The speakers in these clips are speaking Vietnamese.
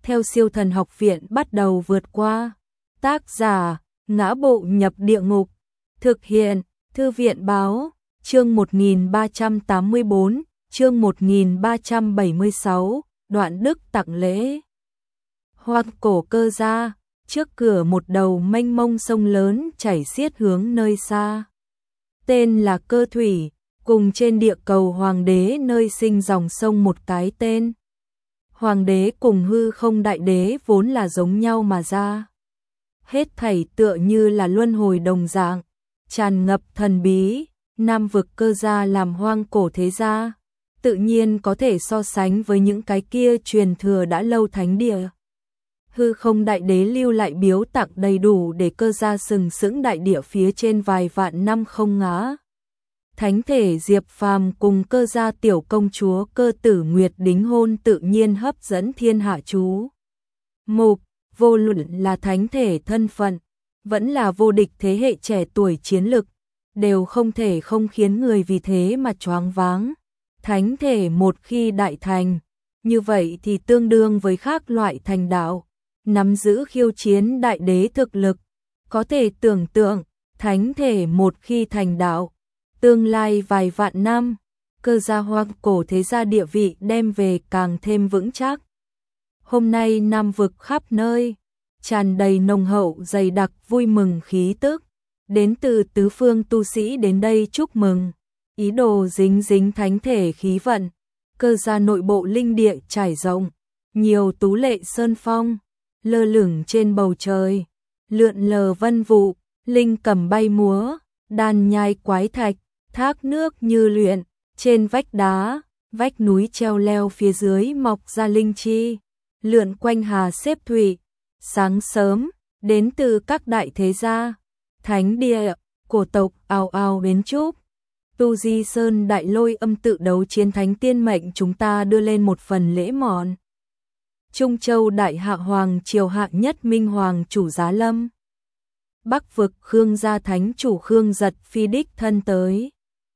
theo Siêu Thần Học Viện bắt đầu vượt qua. Tác giả: Ngã Bộ Nhập Địa Ngục. Thực hiện: Thư viện báo. Chương 1384, chương 1376, Đoạn Đức tặng lễ. Hoang cổ Cơ Gia, trước cửa một đầu mênh mông sông lớn chảy xiết hướng nơi xa. Tên là Cơ Thủy, cùng trên địa cầu Hoàng đế nơi sinh dòng sông một cái tên. Hoàng đế cùng Hư Không Đại Đế vốn là giống nhau mà ra. Hết thảy tựa như là luân hồi đồng dạng, tràn ngập thần bí. Nam vực Cơ Gia làm hoang cổ thế gia, tự nhiên có thể so sánh với những cái kia truyền thừa đã lâu thánh địa. Hư Không Đại Đế lưu lại biếu tặng đầy đủ để Cơ Gia sừng sững đại địa phía trên vài vạn năm không ngã. Thánh thể Diệp Phàm cùng Cơ Gia tiểu công chúa Cơ Tử Nguyệt đính hôn tự nhiên hấp dẫn thiên hạ chú mục. Vô luận là thánh thể thân phận, vẫn là vô địch thế hệ trẻ tuổi chiến lực, đều không thể không khiến người vì thế mà choáng váng. Thánh thể một khi đại thành, như vậy thì tương đương với khác loại thành đạo, nắm giữ khiêu chiến đại đế thực lực. Có thể tưởng tượng, thánh thể một khi thành đạo, tương lai vài vạn năm, Cơ Gia hoang cổ thế gia địa vị đem về càng thêm vững chắc. Hôm nay Nam vực khắp nơi, tràn đầy nồng hậu dày đặc vui mừng khí tức. Đến từ tứ phương tu sĩ đến đây chúc mừng, ý đồ dính dính thánh thể khí vận. Cơ Gia nội bộ linh địa trải rộng, nhiều tú lệ sơn phong, lơ lửng trên bầu trời, lượn lờ vân vụ, linh cầm bay múa, đàn nhai quái thạch, thác nước như luyện, trên vách đá, vách núi treo leo phía dưới mọc ra linh chi, lượn quanh hà xếp thủy. Sáng sớm, đến từ các đại thế gia, thánh địa, cổ tộc ào ào đến chúc. Tu Di Sơn Đại Lôi Âm tự đấu chiến thánh tiên mệnh chúng ta đưa lên một phần lễ mọn. Trung Châu Đại Hạ Hoàng triều hạ nhất Minh Hoàng chủ Giá Lâm. Bắc vực Khương gia thánh chủ Khương Giật phi đích thân tới.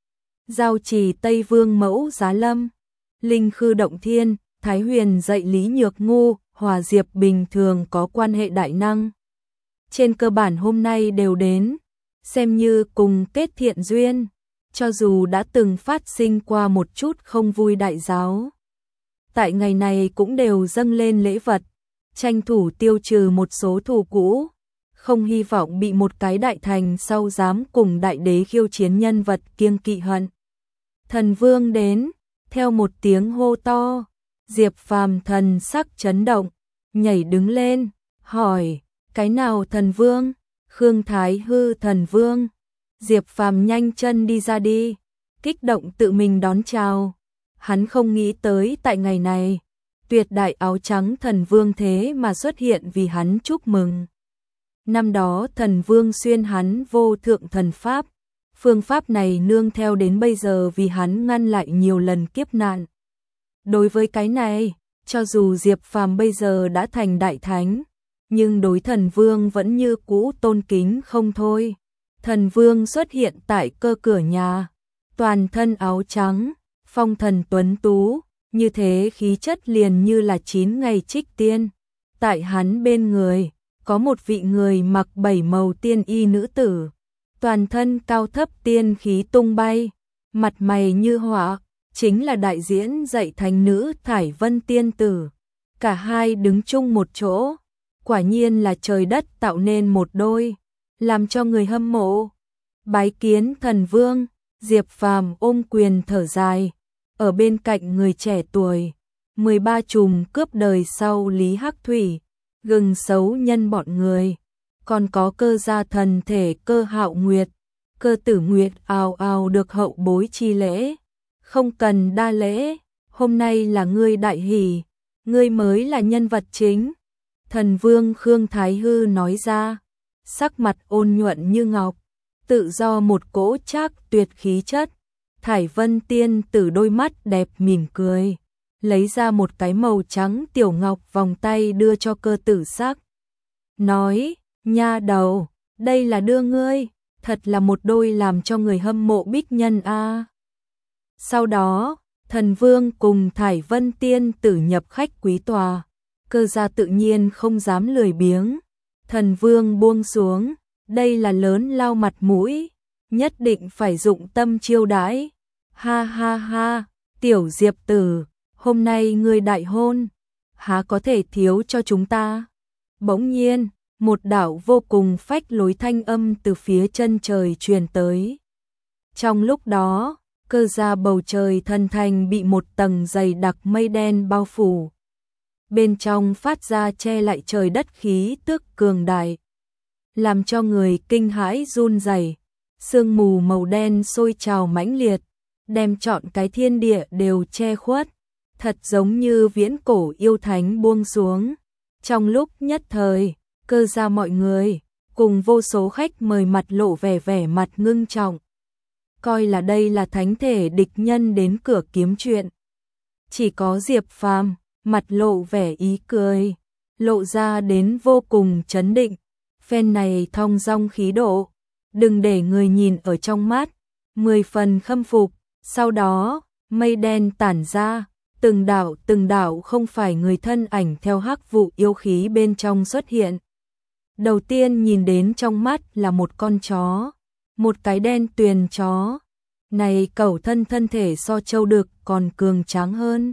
Giao Trì Tây Vương mẫu Giá Lâm. Linh Khư Động Thiên, Thái Huyền dạy Lý Nhược Ngu, Hòa Diệp bình thường có quan hệ đại năng. Trên cơ bản hôm nay đều đến, xem như cùng kết thiện duyên, cho dù đã từng phát sinh qua một chút không vui đại giáo. Tại ngày này cũng đều dâng lên lễ vật, tranh thủ tiêu trừ một số thù cũ, không hy vọng bị một cái đại thành sau dám cùng đại đế khiêu chiến nhân vật kiêng kỵ hận. Thần Vương đến, theo một tiếng hô to, Diệp Phàm thần sắc chấn động, nhảy đứng lên, hỏi, cái nào thần vương? Khương Thái Hư thần vương. Diệp Phàm nhanh chân đi ra đi, kích động tự mình đón chào. Hắn không nghĩ tới tại ngày này, tuyệt đại áo trắng thần vương thế mà xuất hiện vì hắn chúc mừng. Năm đó thần vương xuyên hắn vô thượng thần pháp, phương pháp này nương theo đến bây giờ vì hắn ngăn lại nhiều lần kiếp nạn. Đối với cái này, cho dù Diệp Phàm bây giờ đã thành đại thánh, nhưng đối thần vương vẫn như cũ tôn kính không thôi. Thần vương xuất hiện tại cơ cửa nhà, toàn thân áo trắng, phong thần tuấn tú, như thế khí chất liền như là 9 ngày trích tiên. Tại hắn bên người, có một vị người mặc 7 màu tiên y nữ tử, toàn thân cao thấp tiên khí tung bay, mặt mày như họa, chính là đại diễn dạy thánh nữ Thải Vân tiên tử. Cả hai đứng chung một chỗ, quả nhiên là trời đất tạo nên một đôi, làm cho người hâm mộ. Bái kiến thần vương, Diệp Phàm ôm quyền thở dài, ở bên cạnh người trẻ tuổi, 13 trùm cướp đời sau Lý Hắc Thủy, gừng xấu nhân bọn người, còn có Cơ Gia thần thể Cơ Hạo Nguyệt, Cơ Tử Nguyệt ào ào được hậu bối chi lễ. Không cần đa lễ, hôm nay là ngươi đại hỷ, ngươi mới là nhân vật chính. Thần vương Khương Thái Hư nói ra, sắc mặt ôn nhuận như ngọc, tự do một cỗ trác tuyệt khí chất. Thải Vân tiên tử đôi mắt đẹp mỉm cười, lấy ra một cái màu trắng tiểu ngọc vòng tay đưa cho Cơ Tử Sắc. Nói, nha đầu, đây là đưa ngươi, thật là một đôi làm cho người hâm mộ bích nhân a. Sau đó, thần vương cùng Thải Vân tiên tử nhập khách quý tòa, Cơ Gia tự nhiên không dám lười biếng. Thần Vương buông xuống, đây là lớn lao mặt mũi, nhất định phải dụng tâm chiêu đãi. Ha ha ha, tiểu Diệp tử, hôm nay ngươi đại hôn, há có thể thiếu cho chúng ta. Bỗng nhiên, một đạo vô cùng phách lối thanh âm từ phía chân trời truyền tới. Trong lúc đó, Cơ Gia bầu trời thần thành bị một tầng dày đặc mây đen bao phủ. Bên trong phát ra che lại trời đất khí tức cường đại, làm cho người kinh hãi run rẩy. Sương mù màu đen sôi trào mãnh liệt, đem trọn cái thiên địa đều che khuất, thật giống như viễn cổ yêu thánh buông xuống. Trong lúc nhất thời, Cơ Gia mọi người cùng vô số khách mời mặt lộ vẻ mặt ngưng trọng, coi là đây là thánh thể địch nhân đến cửa kiếm chuyện. Chỉ có Diệp Phàm mặt lộ vẻ ý cười, lộ ra đến vô cùng chấn định. Phen này thong dong khí độ, đừng để người nhìn ở trong mắt, 10 phần khâm phục. Sau đó, mây đen tản ra, từng đạo không phải người thân ảnh theo hắc vụ yêu khí bên trong xuất hiện. Đầu tiên nhìn đến trong mắt là một con chó, một cái đen tuyền chó. Này cẩu thân thể so trâu đực còn cường tráng hơn.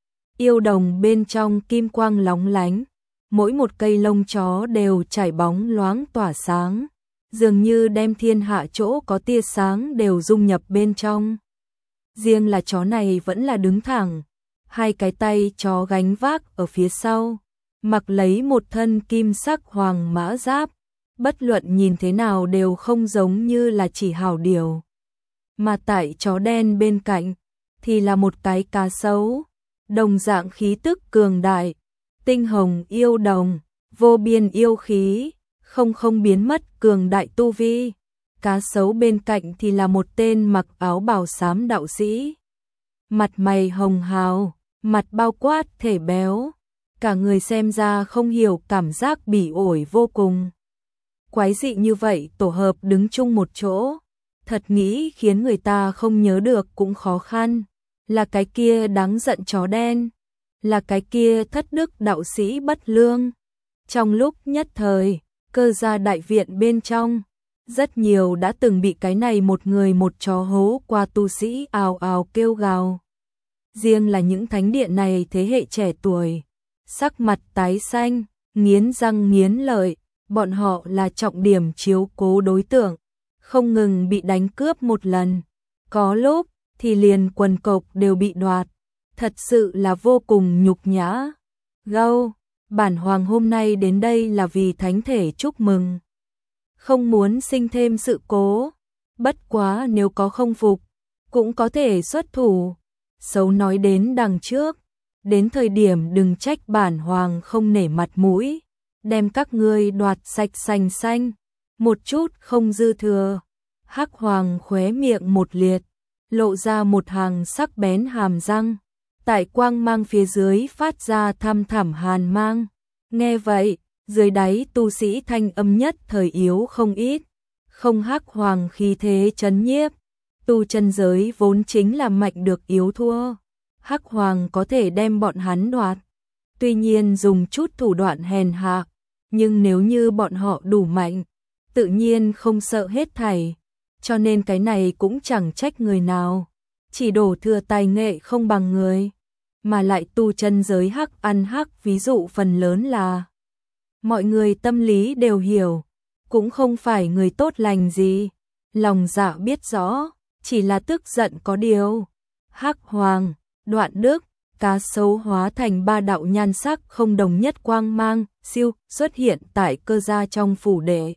Yêu đồng bên trong kim quang lóng lánh, mỗi một cây lông chó đều trải bóng loáng tỏa sáng, dường như đem thiên hạ chỗ có tia sáng đều dung nhập bên trong. Riêng là chó này vẫn là đứng thẳng, hai cái tay chó gánh vác ở phía sau, mặc lấy một thân kim sắc hoàng mã giáp, bất luận nhìn thế nào đều không giống như là chỉ hào điều. Mà tại chó đen bên cạnh thì là một cái cá sấu, đồng dạng khí tức cường đại, tinh hồng yêu đồng, vô biên yêu khí, không biến mất cường đại tu vi. Cá sấu bên cạnh thì là một tên mặc áo bào xám đạo sĩ, mặt mày hồng hào, mặt bao quát thể béo, cả người xem ra không hiểu cảm giác bỉ ổi vô cùng. Quái dị như vậy tổ hợp đứng chung một chỗ, thật nghĩ khiến người ta không nhớ được cũng khó khăn. Là cái kia đáng giận chó đen, là cái kia thất đức đạo sĩ bất lương. Trong lúc nhất thời, Cơ Gia đại viện bên trong, rất nhiều đã từng bị cái này một người một chó hố qua tu sĩ ào ào kêu gào. Riêng là những thánh điện này thế hệ trẻ tuổi, sắc mặt tái xanh, nghiến răng nghiến lợi, bọn họ là trọng điểm chiếu cố đối tượng, không ngừng bị đánh cướp một lần. Có lúc thì liền quần cộc đều bị đoạt, thật sự là vô cùng nhục nhã. Gâu, bản hoàng hôm nay đến đây là vì thánh thể chúc mừng, không muốn sinh thêm sự cố, bất quá nếu có không phục, cũng có thể xuất thủ. Xấu nói đến đằng trước, đến thời điểm đừng trách bản hoàng không nể mặt mũi, đem các ngươi đoạt sạch sành xanh, một chút không dư thừa. Hắc Hoàng khóe miệng một liệt, lộ ra một hàng sắc bén hàm răng, tại quang mang phía dưới phát ra thăm thẳm hàn mang. Nghe vậy, dưới đáy tu sĩ thanh âm nhất thời yếu không ít, không Hắc Hoàng khí thế chấn nhiếp, tu chân giới vốn chính là mạnh được yếu thua, Hắc Hoàng có thể đem bọn hắn đoạt, tuy nhiên dùng chút thủ đoạn hèn hạ, nhưng nếu như bọn họ đủ mạnh, tự nhiên không sợ hết thảy, cho nên cái này cũng chẳng trách người nào, chỉ đổ thừa tài nghệ không bằng người, mà lại tu chân giới hắc ăn hắc, ví dụ phần lớn là mọi người tâm lý đều hiểu, cũng không phải người tốt lành gì, lòng dạ biết rõ, chỉ là tức giận có điều. Hắc Hoàng, Đoạn Đức, cá sấu hóa thành ba đạo nhan sắc không đồng nhất quang mang, siêu xuất hiện tại Cơ Gia trong phủ đệ.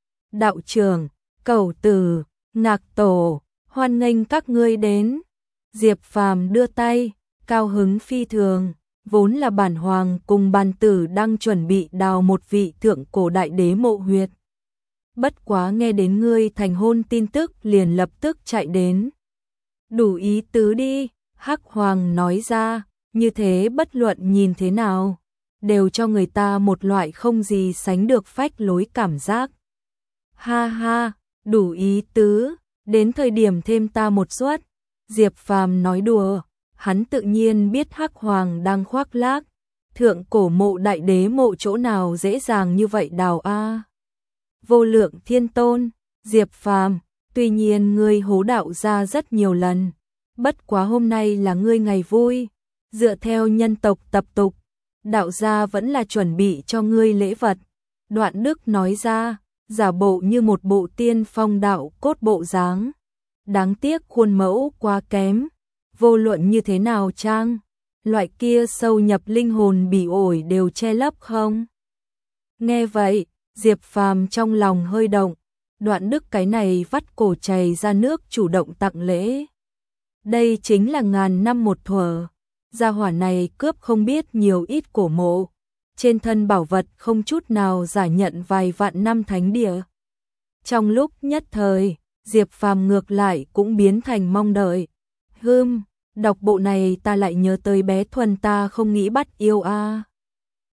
Đạo trưởng, Cẩu Tử, Ngạc Tổ, hoan nghênh các ngươi đến. Diệp Phàm đưa tay, cao hứng phi thường, vốn là bản hoàng cùng bàn tử đang chuẩn bị đào một vị thượng cổ đại đế mộ huyệt. Bất quá nghe đến ngươi thành hôn tin tức liền lập tức chạy đến. Đủ ý tứ đi, Hắc Hoàng nói ra, như thế bất luận nhìn thế nào, đều cho người ta một loại không gì sánh được phách lối cảm giác. Ha ha, đủ ý tứ, đến thời điểm thêm ta một suất. Diệp Phàm nói đùa, hắn tự nhiên biết Hắc Hoàng đang khoác lác, Thượng cổ mộ đại đế mộ chỗ nào dễ dàng như vậy đào a. Vô Lượng Thiên Tôn, Diệp Phàm, tuy nhiên ngươi hố đạo gia rất nhiều lần, bất quá hôm nay là ngươi ngày vui, dựa theo nhân tộc tập tục, đạo gia vẫn là chuẩn bị cho ngươi lễ vật. Đoạn Đức nói ra, giả bộ như một bộ tiên phong đạo cốt bộ dáng. Đáng tiếc khuôn mẫu quá kém, vô luận như thế nào trang, loại kia sâu nhập linh hồn bỉ ổi đều che lấp không. Nghe vậy, Diệp Phàm trong lòng hơi động, Đoạn Đức cái này vắt cổ chày ra nước chủ động tặng lễ. Đây chính là ngàn năm một thuở, gia hỏa này cướp không biết nhiều ít cổ mộ, trên thân bảo vật không chút nào giả nhận vài vạn năm thánh địa. Trong lúc nhất thời, Diệp Phàm ngược lại cũng biến thành mong đợi. Đọc bộ này ta lại nhớ tới bé Thuần ta không nghĩ bắt yêu a.